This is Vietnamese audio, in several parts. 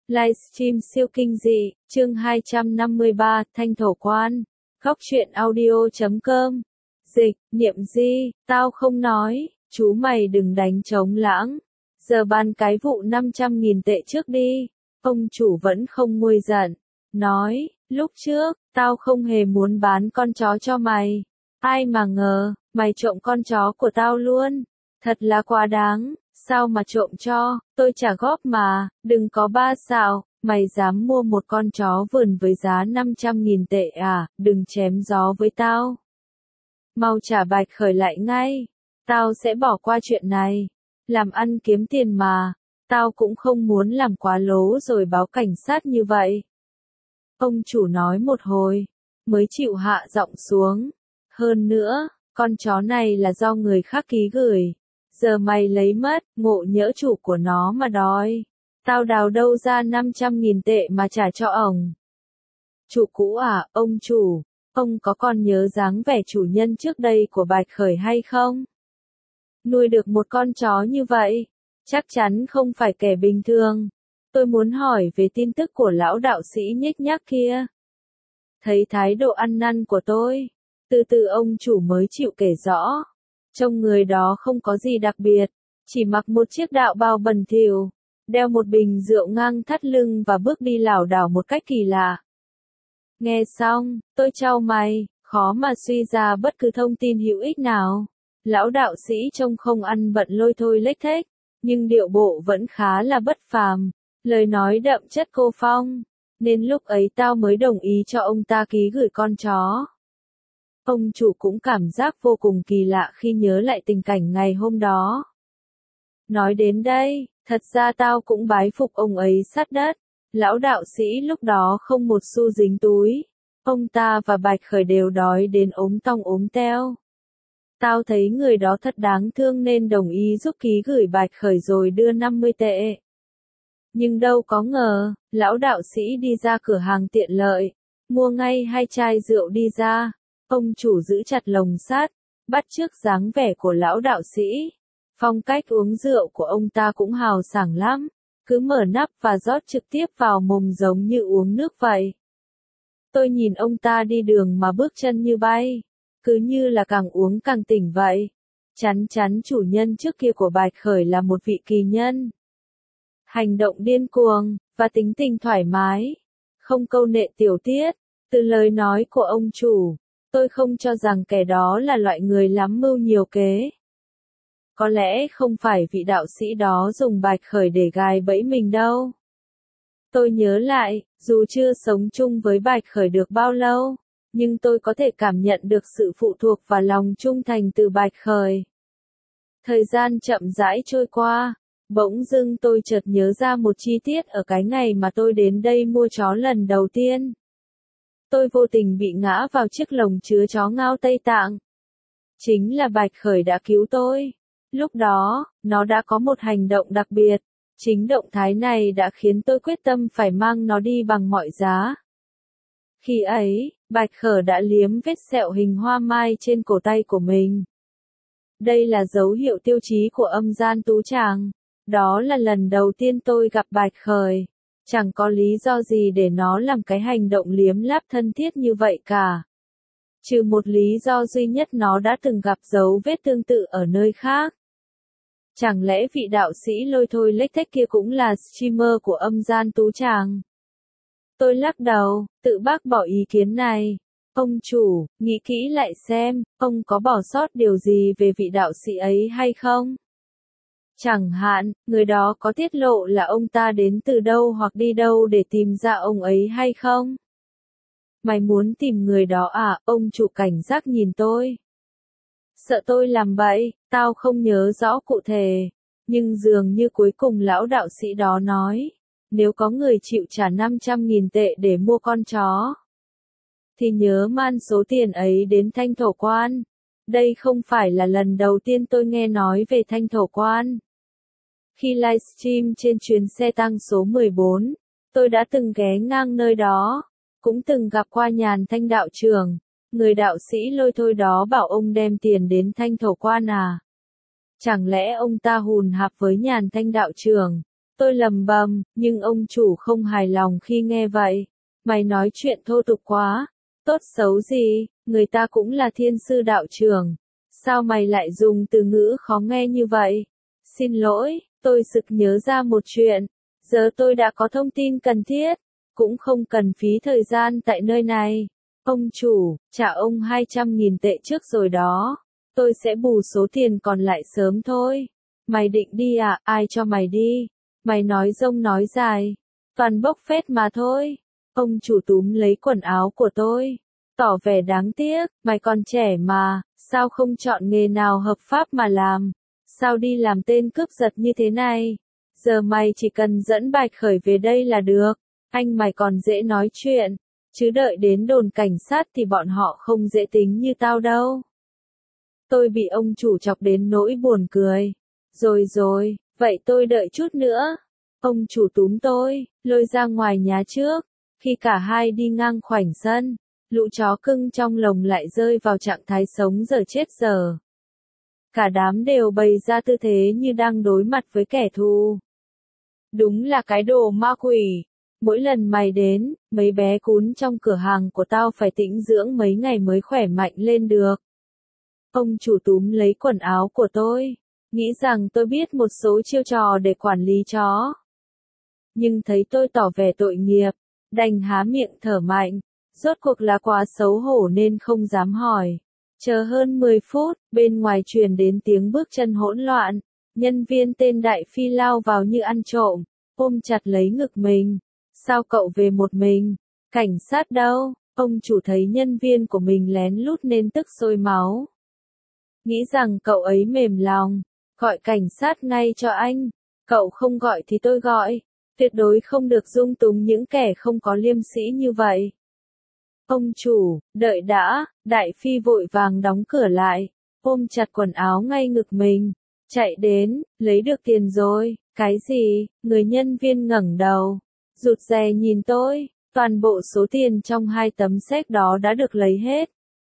Livestream siêu kinh dị, chương 253, Thanh Thổ Quan. Góc truyện audio.com. Dịch, Niệm Di, tao không nói, chú mày đừng đánh trống lãng. Giờ bán cái vụ 500.000 tệ trước đi. Ông chủ vẫn không nguôi giận. Nói, lúc trước, tao không hề muốn bán con chó cho mày. Ai mà ngờ, mày trộm con chó của tao luôn. Thật là quá đáng. Sao mà trộm cho, tôi trả góp mà, đừng có ba xạo, mày dám mua một con chó vườn với giá 500.000 tệ à, đừng chém gió với tao. Mau trả Bạch Khởi lại ngay, tao sẽ bỏ qua chuyện này, làm ăn kiếm tiền mà, tao cũng không muốn làm quá lố rồi báo cảnh sát như vậy. Ông chủ nói một hồi, mới chịu hạ giọng xuống, hơn nữa, con chó này là do người khác ký gửi. Giờ mày lấy mất, ngộ nhỡ chủ của nó mà đòi. Tao đào đâu ra 500.000 tệ mà trả cho ổng. Chủ cũ à, ông chủ, ông có còn nhớ dáng vẻ chủ nhân trước đây của Bạch Khởi hay không? Nuôi được một con chó như vậy, chắc chắn không phải kẻ bình thường. Tôi muốn hỏi về tin tức của lão đạo sĩ nhếch nhác kia. Thấy thái độ ăn năn của tôi, từ từ ông chủ mới chịu kể rõ. Trông người đó không có gì đặc biệt, chỉ mặc một chiếc đạo bào bẩn thỉu, đeo một bình rượu ngang thắt lưng và bước đi lảo đảo một cách kỳ lạ. Nghe xong, tôi chau mày, khó mà suy ra bất cứ thông tin hữu ích nào. Lão đạo sĩ trông không ăn bận lôi thôi lếch thếch, nhưng điệu bộ vẫn khá là bất phàm, lời nói đậm chất cô phong, nên lúc ấy tao mới đồng ý cho ông ta ký gửi con chó. Ông chủ cũng cảm giác vô cùng kỳ lạ khi nhớ lại tình cảnh ngày hôm đó. Nói đến đây, thật ra tao cũng bái phục ông ấy sát đất. Lão đạo sĩ lúc đó không một xu dính túi. Ông ta và Bạch Khởi đều đói đến ốm tong ốm teo. Tao thấy người đó thật đáng thương nên đồng ý giúp ký gửi Bạch Khởi rồi đưa 50 tệ. Nhưng đâu có ngờ, lão đạo sĩ đi ra cửa hàng tiện lợi, mua ngay 2 chai rượu đi ra. Ông chủ giữ chặt lồng sắt, bắt chước dáng vẻ của lão đạo sĩ. Phong cách uống rượu của ông ta cũng hào sảng lắm, cứ mở nắp và rót trực tiếp vào mồm giống như uống nước vậy. Tôi nhìn ông ta đi đường mà bước chân như bay, cứ như là càng uống càng tỉnh vậy. Chắn chắn chủ nhân trước kia của Bạch Khởi là một vị kỳ nhân. Hành động điên cuồng, và tính tình thoải mái, không câu nệ tiểu tiết, từ lời nói của ông chủ. Tôi không cho rằng kẻ đó là loại người lắm mưu nhiều kế. Có lẽ không phải vị đạo sĩ đó dùng Bạch Khởi để gài bẫy mình đâu. Tôi nhớ lại, dù chưa sống chung với Bạch Khởi được bao lâu, nhưng tôi có thể cảm nhận được sự phụ thuộc và lòng trung thành từ Bạch Khởi. Thời gian chậm rãi trôi qua, bỗng dưng tôi chợt nhớ ra một chi tiết ở cái ngày mà tôi đến đây mua chó lần đầu tiên. Tôi vô tình bị ngã vào chiếc lồng chứa chó ngao Tây Tạng. Chính là Bạch Khởi đã cứu tôi. Lúc đó, nó đã có một hành động đặc biệt. Chính động thái này đã khiến tôi quyết tâm phải mang nó đi bằng mọi giá. Khi ấy, Bạch Khởi đã liếm vết sẹo hình hoa mai trên cổ tay của mình. Đây là dấu hiệu tiêu chí của âm gian tú tràng. Đó là lần đầu tiên tôi gặp Bạch Khởi. Chẳng có lý do gì để nó làm cái hành động liếm láp thân thiết như vậy cả. Trừ một lý do duy nhất, nó đã từng gặp dấu vết tương tự ở nơi khác. Chẳng lẽ vị đạo sĩ lôi thôi lếch thếch kia cũng là streamer của âm gian tú tràng? Tôi lắc đầu, tự bác bỏ ý kiến này. Ông chủ, nghĩ kỹ lại xem, ông có bỏ sót điều gì về vị đạo sĩ ấy hay không? Chẳng hạn, người đó có tiết lộ là ông ta đến từ đâu hoặc đi đâu để tìm ra ông ấy hay không? Mày muốn tìm người đó à? Ông chủ cảnh giác nhìn tôi. Sợ tôi làm bậy, tao không nhớ rõ cụ thể. Nhưng dường như cuối cùng lão đạo sĩ đó nói, nếu có người chịu trả 500.000 tệ để mua con chó, thì nhớ mang số tiền ấy đến Thanh Thổ Quan. Đây không phải là lần đầu tiên tôi nghe nói về Thanh Thổ Quan. Khi livestream trên chuyến xe tăng số 14, tôi đã từng ghé ngang nơi đó, cũng từng gặp qua Nhàn Thanh đạo trưởng. Người đạo sĩ lôi thôi đó bảo ông đem tiền đến Thanh Thổ Quan à? Chẳng lẽ ông ta hùn hạp với Nhàn Thanh đạo trưởng? Tôi lầm bầm, nhưng ông chủ không hài lòng khi nghe vậy. Mày nói chuyện thô tục quá. Tốt xấu gì, người ta cũng là thiên sư đạo trưởng. Sao mày lại dùng từ ngữ khó nghe như vậy? Xin lỗi, tôi sực nhớ ra một chuyện. Giờ tôi đã có thông tin cần thiết. Cũng không cần phí thời gian tại nơi này. Ông chủ, trả ông 200.000 tệ trước rồi đó. Tôi sẽ bù số tiền còn lại sớm thôi. Mày định đi à? Ai cho mày đi? Mày nói dông nói dài. Toàn bốc phét mà thôi. Ông chủ túm lấy quần áo của tôi. Tỏ vẻ đáng tiếc, mày còn trẻ mà, sao không chọn nghề nào hợp pháp mà làm? Sao đi làm tên cướp giật như thế này? Giờ mày chỉ cần dẫn Bạch Khởi về đây là được. Anh mày còn dễ nói chuyện. Chứ đợi đến đồn cảnh sát thì bọn họ không dễ tính như tao đâu. Tôi bị ông chủ chọc đến nỗi buồn cười. Rồi, vậy tôi đợi chút nữa. Ông chủ túm tôi, lôi ra ngoài nhà trước. Khi cả hai đi ngang khoảnh sân, lũ chó cưng trong lồng lại rơi vào trạng thái sống dở chết dở. Cả đám đều bày ra tư thế như đang đối mặt với kẻ thù. Đúng là cái đồ ma quỷ. Mỗi lần mày đến, mấy bé cún trong cửa hàng của tao phải tĩnh dưỡng mấy ngày mới khỏe mạnh lên được. Ông chủ túm lấy quần áo của tôi, nghĩ rằng tôi biết một số chiêu trò để quản lý chó. Nhưng thấy tôi tỏ vẻ tội nghiệp, đành há miệng thở mạnh, rốt cuộc là quá xấu hổ nên không dám hỏi. Chờ hơn 10 phút, bên ngoài truyền đến tiếng bước chân hỗn loạn, nhân viên tên Đại Phi lao vào như ăn trộm, ôm chặt lấy ngực mình. Sao cậu về một mình? Cảnh sát đâu? Ông chủ thấy nhân viên của mình lén lút nên tức sôi máu. Nghĩ rằng cậu ấy mềm lòng, gọi cảnh sát ngay cho anh. Cậu không gọi thì tôi gọi. Tuyệt đối không được dung túng những kẻ không có liêm sĩ như vậy. Ông chủ, đợi đã, Đại Phi vội vàng đóng cửa lại, ôm chặt quần áo ngay ngực mình. Chạy đến, lấy được tiền rồi, cái gì? Người nhân viên ngẩng đầu, rụt rè nhìn tôi, toàn bộ số tiền trong 2 tấm séc đó đã được lấy hết.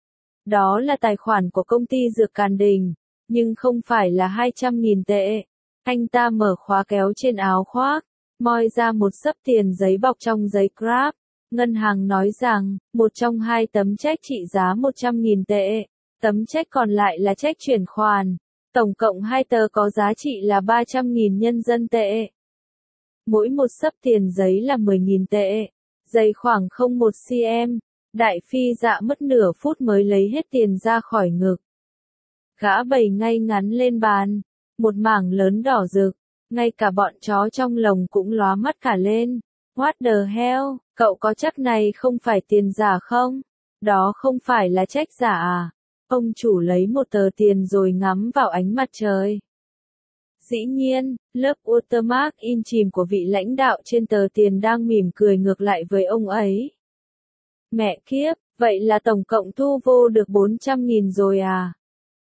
Đó là tài khoản của công ty Dược Càn Đình, nhưng không phải là 200.000 tệ. Anh ta mở khóa kéo trên áo khoác, moi ra một xấp tiền giấy bọc trong giấy Grab. Ngân hàng nói rằng, một trong 2 tấm check trị giá 100.000 tệ, tấm check còn lại là check chuyển khoản. Tổng cộng 2 tờ có giá trị là 300.000 nhân dân tệ. Mỗi một xấp tiền giấy là 10.000 tệ, dày khoảng 0,1 cm. Đại Phi dạ mất nửa phút mới lấy hết tiền ra khỏi ngực. Gã bày ngay ngắn lên bàn, một mảng lớn đỏ rực, ngay cả bọn chó trong lồng cũng lóa mắt cả lên. What the hell, cậu có chắc này không phải tiền giả không? Đó không phải là check giả à? Ông chủ lấy một tờ tiền rồi ngắm vào ánh mặt trời. Dĩ nhiên, lớp watermark in chìm của vị lãnh đạo trên tờ tiền đang mỉm cười ngược lại với ông ấy. Mẹ kiếp, vậy là tổng cộng thu vô được 400.000 rồi à?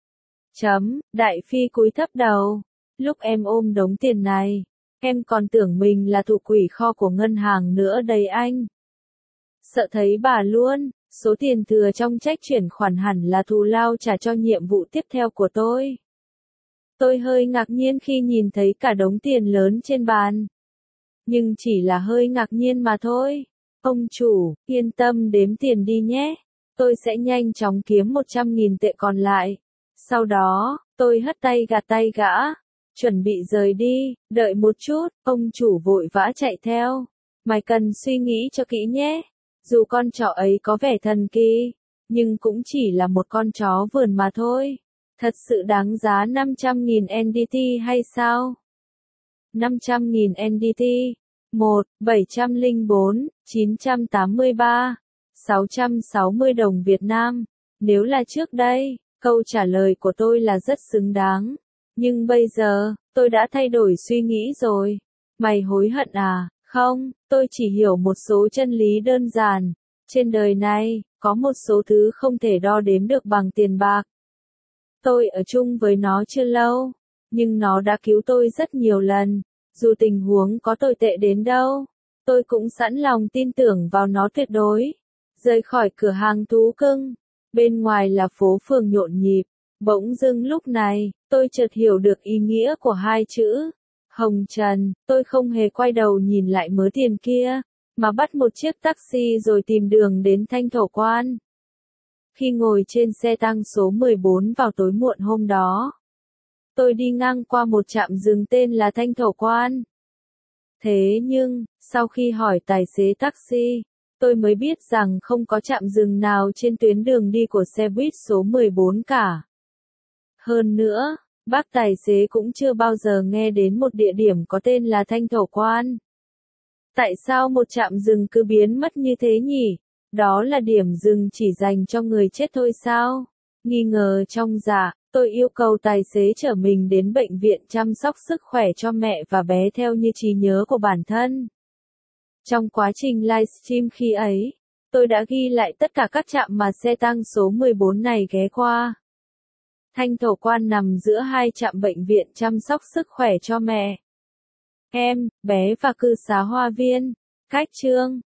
Đại Phi cúi thấp đầu. Lúc em ôm đống tiền này, em còn tưởng mình là thủ quỷ kho của ngân hàng nữa đấy anh. Sợ thấy bà luôn, số tiền thừa trong check chuyển khoản hẳn là thù lao trả cho nhiệm vụ tiếp theo của tôi. Tôi hơi ngạc nhiên khi nhìn thấy cả đống tiền lớn trên bàn. Nhưng chỉ là hơi ngạc nhiên mà thôi. Ông chủ, yên tâm đếm tiền đi nhé. Tôi sẽ nhanh chóng kiếm 100.000 tệ còn lại. Sau đó, tôi hất tay gạt tay gã. Chuẩn bị rời đi, đợi một chút, ông chủ vội vã chạy theo. Mày cần suy nghĩ cho kỹ nhé. Dù con chó ấy có vẻ thần kỳ, nhưng cũng chỉ là một con chó vườn mà thôi. Thật sự đáng giá 500.000 NDT hay sao? 500.000 NDT. 1, 704, 983, 660 đồng Việt Nam. Nếu là trước đây, câu trả lời của tôi là rất xứng đáng. Nhưng bây giờ, tôi đã thay đổi suy nghĩ rồi. Mày hối hận à? Không, tôi chỉ hiểu một số chân lý đơn giản. Trên đời này, có một số thứ không thể đo đếm được bằng tiền bạc. Tôi ở chung với nó chưa lâu, nhưng nó đã cứu tôi rất nhiều lần. Dù tình huống có tồi tệ đến đâu, tôi cũng sẵn lòng tin tưởng vào nó tuyệt đối. Rời khỏi cửa hàng thú cưng, bên ngoài là phố phường nhộn nhịp. Bỗng dưng lúc này, tôi chợt hiểu được ý nghĩa của 2 chữ Hồng Trần, tôi không hề quay đầu nhìn lại mớ tiền kia, mà bắt một chiếc taxi rồi tìm đường đến Thanh Thổ Quan. Khi ngồi trên xe tăng số 14 vào tối muộn hôm đó, tôi đi ngang qua một trạm dừng tên là Thanh Thổ Quan. Thế nhưng, sau khi hỏi tài xế taxi, tôi mới biết rằng không có trạm dừng nào trên tuyến đường đi của xe buýt số 14 cả. Hơn nữa, bác tài xế cũng chưa bao giờ nghe đến một địa điểm có tên là Thanh Thổ Quan. Tại sao một trạm dừng cứ biến mất như thế nhỉ? Đó là điểm dừng chỉ dành cho người chết thôi sao? Nghi ngờ trong dạ, tôi yêu cầu tài xế chở mình đến bệnh viện chăm sóc sức khỏe cho mẹ và bé theo như trí nhớ của bản thân. Trong quá trình livestream khi ấy, tôi đã ghi lại tất cả các trạm mà xe tăng số 14 này ghé qua. Thanh Thổ Quan nằm giữa hai trạm bệnh viện chăm sóc sức khỏe cho mẹ, em, bé và cư xá Hoa Viên, cách Chương.